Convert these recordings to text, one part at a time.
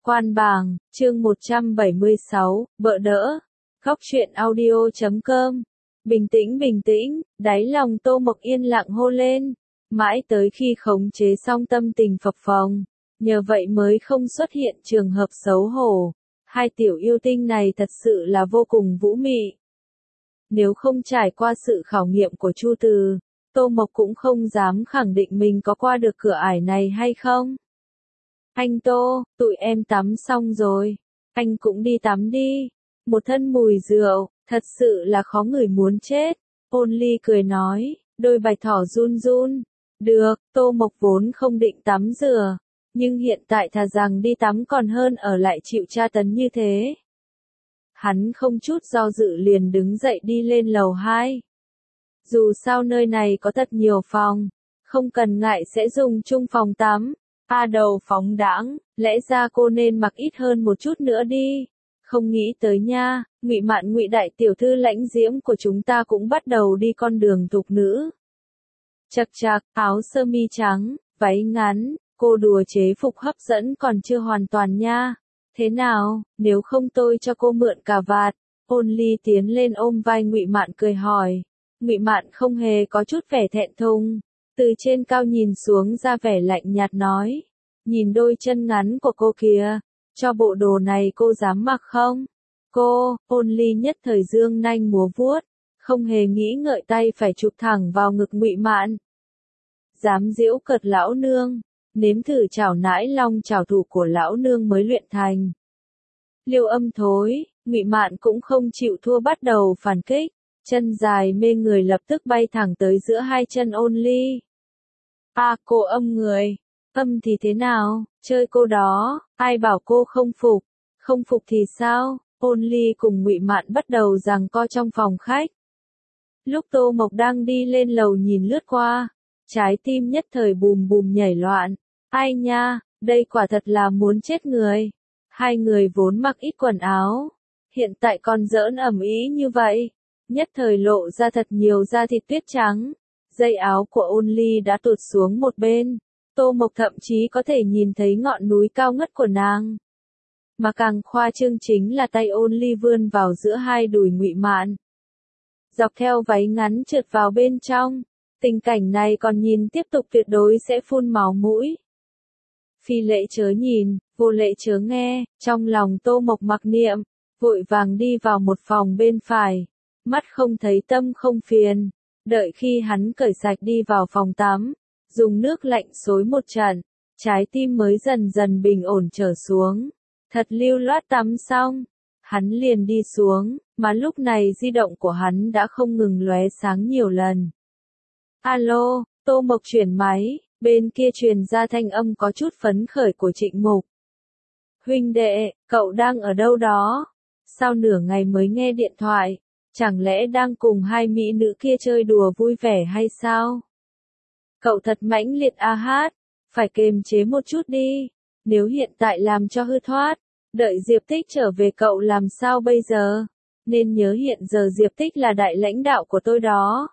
Quan bảng, chương 176, bợ đỡ. Góc truyện audio.com. Bình tĩnh, đáy lòng Tô Mộc yên lặng hô lên. Mãi tới khi khống chế xong tâm tình phập phồng, nhờ vậy mới không xuất hiện trường hợp xấu hổ. Hai tiểu yêu tinh này thật sự là vô cùng vũ mị. Nếu không trải qua sự khảo nghiệm của Chu Từ, Tô Mộc cũng không dám khẳng định mình có qua được cửa ải này hay không. Anh Tô, tụi em tắm xong rồi. Anh cũng đi tắm đi. Một thân mùi rượu, thật sự là khó ngửi muốn chết. Ôn Ly cười nói, đôi bạch thỏ run run. Được, Tô Mộc vốn không định tắm rửa. Nhưng hiện tại thà rằng đi tắm còn hơn ở lại chịu tra tấn như thế. Hắn không chút do dự liền đứng dậy đi lên lầu 2. Dù sao nơi này có thật nhiều phòng, không cần ngại sẽ dùng chung phòng tắm. Đầu phóng đãng, lẽ ra cô nên mặc ít hơn một chút nữa đi. Không nghĩ tới nha, Ngụy Mạn Ngụy đại tiểu thư lãnh diễm của chúng ta cũng bắt đầu đi con đường thục nữ. Chật chạc, áo sơ mi trắng, váy ngắn, cô đùa chế phục hấp dẫn còn chưa hoàn toàn nha. Thế nào, nếu không tôi cho cô mượn cà vạt. Ôn Ly tiến lên ôm vai Ngụy Mạn cười hỏi. Ngụy Mạn không hề có chút vẻ thẹn thùng, từ trên cao nhìn xuống ra vẻ lạnh nhạt nói. Nhìn đôi chân ngắn của cô kìa, cho bộ đồ này cô dám mặc không? Cô, Ôn Ly nhất thời dương nanh múa vuốt, không hề nghĩ ngợi tay phải chụp thẳng vào ngực Ngụy Mạn. Dám giễu cợt lão nương, nếm thử chảo nãi long chảo thủ của lão nương mới luyện thành. Liêu Âm thối, Ngụy Mạn cũng không chịu thua bắt đầu phản kích, chân dài mê người lập tức bay thẳng tới giữa hai chân Ôn Ly. Cô âm người. Âm thì thế nào, chơi cô đó, ai bảo cô không phục, không phục thì sao? Ôn Ly cùng Ngụy Mạn bắt đầu giằng co trong phòng khách. Lúc Tô Mộc đang đi lên lầu nhìn lướt qua, trái tim nhất thời bùm bùm nhảy loạn. Ai nha, đây quả thật là muốn chết người. Hai người vốn mặc ít quần áo, hiện tại còn giỡn ầm ĩ như vậy, nhất thời lộ ra thật nhiều da thịt tuyết trắng. Dây áo của Ôn Ly đã tụt xuống một bên. Tô Mộc thậm chí có thể nhìn thấy ngọn núi cao ngất của nàng. Mà càng khoa trương chính là tay Ôn Ly vươn vào giữa hai đùi Ngụy Mạn. Dọc theo váy ngắn trượt vào bên trong. Tình cảnh này còn nhìn tiếp tục tuyệt đối sẽ phun máu mũi. Phi lệ chớ nhìn, vô lệ chớ nghe, trong lòng Tô Mộc mặc niệm, vội vàng đi vào một phòng bên phải. Mắt không thấy tâm không phiền. Đợi khi hắn cởi sạch đi vào phòng tắm, dùng nước lạnh xối một trận, trái tim mới dần dần bình ổn trở xuống. Thật lưu loát tắm xong, hắn liền đi xuống, mà lúc này di động của hắn đã không ngừng lóe sáng nhiều lần. Alo, Tô Mộc chuyển máy, bên kia truyền ra thanh âm có chút phấn khởi của Trịnh Mục. Huynh đệ, cậu đang ở đâu đó? Sao nửa ngày mới nghe điện thoại? Chẳng lẽ đang cùng hai mỹ nữ kia chơi đùa vui vẻ hay sao? Cậu thật mãnh liệt hát, phải kiềm chế một chút đi, nếu hiện tại làm cho hư thoát, đợi Diệp Tích trở về cậu làm sao bây giờ? Nên nhớ hiện giờ Diệp Tích là đại lãnh đạo của tôi đó.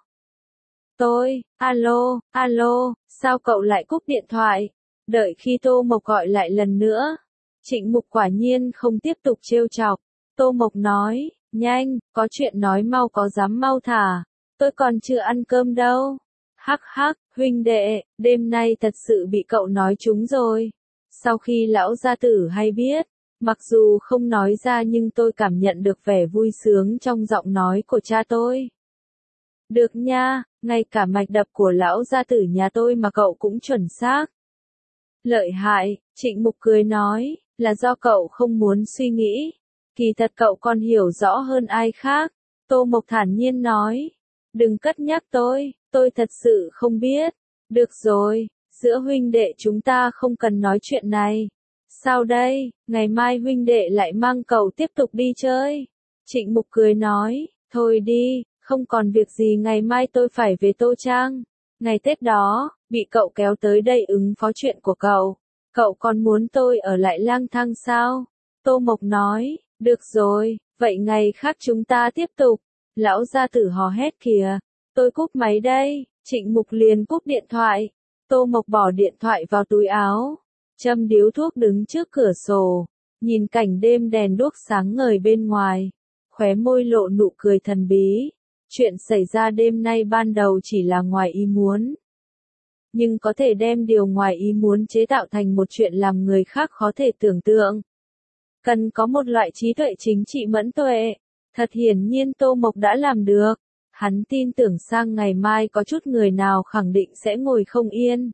Alo, sao cậu lại cúp điện thoại? Đợi khi Tô Mộc gọi lại lần nữa. Trịnh Mục quả nhiên không tiếp tục trêu chọc. Tô Mộc nói, nhanh, có chuyện nói mau có dám mau thả, tôi còn chưa ăn cơm đâu. Hắc, huynh đệ, đêm nay thật sự bị cậu nói trúng rồi. Sau khi lão gia tử hay biết, mặc dù không nói ra nhưng tôi cảm nhận được vẻ vui sướng trong giọng nói của cha tôi. Được nha, ngay cả mạch đập của lão gia tử nhà tôi mà cậu cũng chuẩn xác. Lợi hại, Trịnh Mục cười nói, là do cậu không muốn suy nghĩ. Kỳ thật cậu còn hiểu rõ hơn ai khác. Tô Mộc thản nhiên nói. Đừng cất nhắc tôi thật sự không biết. Được rồi, giữa huynh đệ chúng ta không cần nói chuyện này. Sao đây, ngày mai huynh đệ lại mang cậu tiếp tục đi chơi. Trịnh Mục cười nói, thôi đi, không còn việc gì ngày mai tôi phải về Tô Trang. Ngày Tết đó, bị cậu kéo tới đây ứng phó chuyện của cậu. Cậu còn muốn tôi ở lại lang thang sao? Tô Mộc nói, được rồi, vậy ngày khác chúng ta tiếp tục. Lão gia tử hò hét kìa. Tôi cúp máy đây. Trịnh Mục liền cúp điện thoại. Tô Mộc bỏ điện thoại vào túi áo, châm điếu thuốc đứng trước cửa sổ, nhìn cảnh đêm đèn đuốc sáng ngời bên ngoài, khóe môi lộ nụ cười thần bí. Chuyện xảy ra đêm nay ban đầu chỉ là ngoài ý muốn. Nhưng có thể đem điều ngoài ý muốn chế tạo thành một chuyện làm người khác khó thể tưởng tượng. Cần có một loại trí tuệ chính trị mẫn tuệ. Thật hiển nhiên Tô Mộc đã làm được. Hắn tin tưởng sang ngày mai có chút người nào khẳng định sẽ ngồi không yên.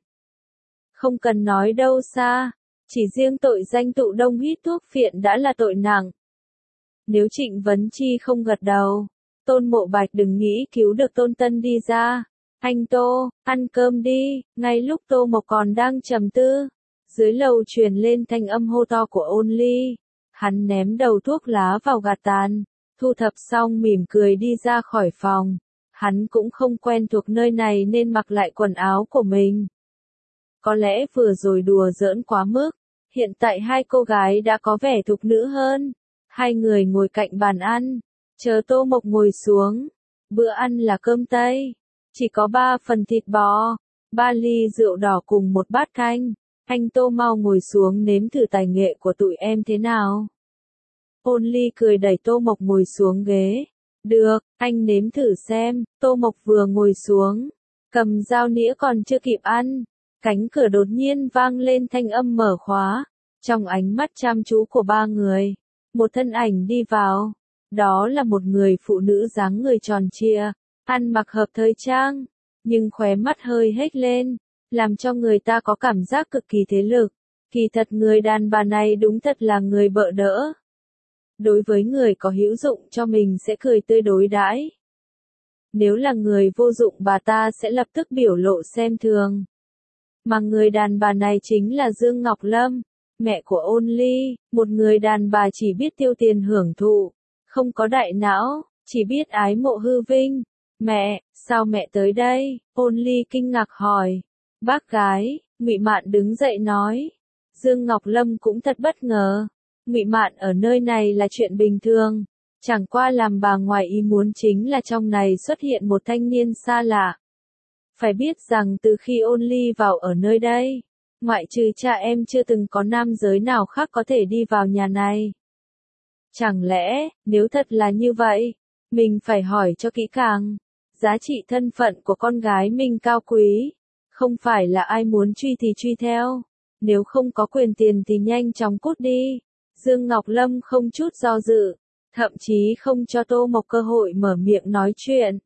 Không cần nói đâu xa, chỉ riêng tội danh tụ đông hít thuốc phiện đã là tội nặng. Nếu Trịnh Vấn Chi không gật đầu, Tôn Mộ Bạch đừng nghĩ cứu được Tôn Tân đi ra. Anh Tô, ăn cơm đi. Ngay lúc Tô Mộc còn đang trầm tư, dưới lầu truyền lên thanh âm hô to của Ôn Ly. Hắn ném đầu thuốc lá vào gạt tàn, thu thập xong mỉm cười đi ra khỏi phòng. Hắn cũng không quen thuộc nơi này nên mặc lại quần áo của mình. Có lẽ vừa rồi đùa giỡn quá mức, hiện tại hai cô gái đã có vẻ thục nữ hơn. Hai người ngồi cạnh bàn ăn, chờ Tô Mộc ngồi xuống. Bữa ăn là cơm Tây, chỉ có 3 phần thịt bò, 3 ly rượu đỏ cùng một bát canh. Anh Tô mau ngồi xuống nếm thử tài nghệ của tụi em thế nào. Ôn Ly cười đẩy Tô Mộc ngồi xuống ghế. Được, anh nếm thử xem. Tô Mộc vừa ngồi xuống, cầm dao nĩa còn chưa kịp ăn. Cánh cửa đột nhiên vang lên thanh âm mở khóa. Trong ánh mắt chăm chú của ba người, một thân ảnh đi vào. Đó là một người phụ nữ dáng người tròn trịa, ăn mặc hợp thời trang, nhưng khóe mắt hơi hếch lên, làm cho người ta có cảm giác cực kỳ thế lực. Kỳ thật người đàn bà này đúng thật là người bợ đỡ. Đối với người có hữu dụng cho mình sẽ cười tươi đối đãi. Nếu là người vô dụng bà ta sẽ lập tức biểu lộ xem thường. Mà người đàn bà này chính là Dương Ngọc Lâm, mẹ của Ôn Ly, một người đàn bà chỉ biết tiêu tiền hưởng thụ, không có đại não, chỉ biết ái mộ hư vinh. Mẹ, sao mẹ tới đây? Ôn Ly kinh ngạc hỏi. Bác gái, Ngụy Mạn đứng dậy nói. Dương Ngọc Lâm cũng thật bất ngờ. Ngụy Mạn ở nơi này là chuyện bình thường, chẳng qua làm bà ngoài ý muốn chính là trong này xuất hiện một thanh niên xa lạ. Phải biết rằng từ khi Ôn Ly vào ở nơi đây, ngoại trừ cha em chưa từng có nam giới nào khác có thể đi vào nhà này. Chẳng lẽ, nếu thật là như vậy, mình phải hỏi cho kỹ càng. Giá trị thân phận của con gái mình cao quý, không phải là ai muốn truy thì truy theo. Nếu không có quyền tiền thì nhanh chóng cút đi. Dương Ngọc Lâm không chút do dự, thậm chí không cho Tô Mộc cơ hội mở miệng nói chuyện.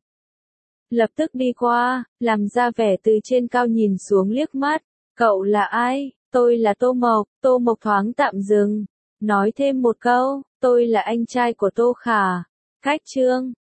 Lập tức đi qua, làm ra vẻ từ trên cao nhìn xuống liếc mắt. Cậu là ai? Tôi là Tô Mộc. Tô Mộc thoáng tạm dừng, nói thêm một câu, tôi là anh trai của Tô Khả. Khách Trương,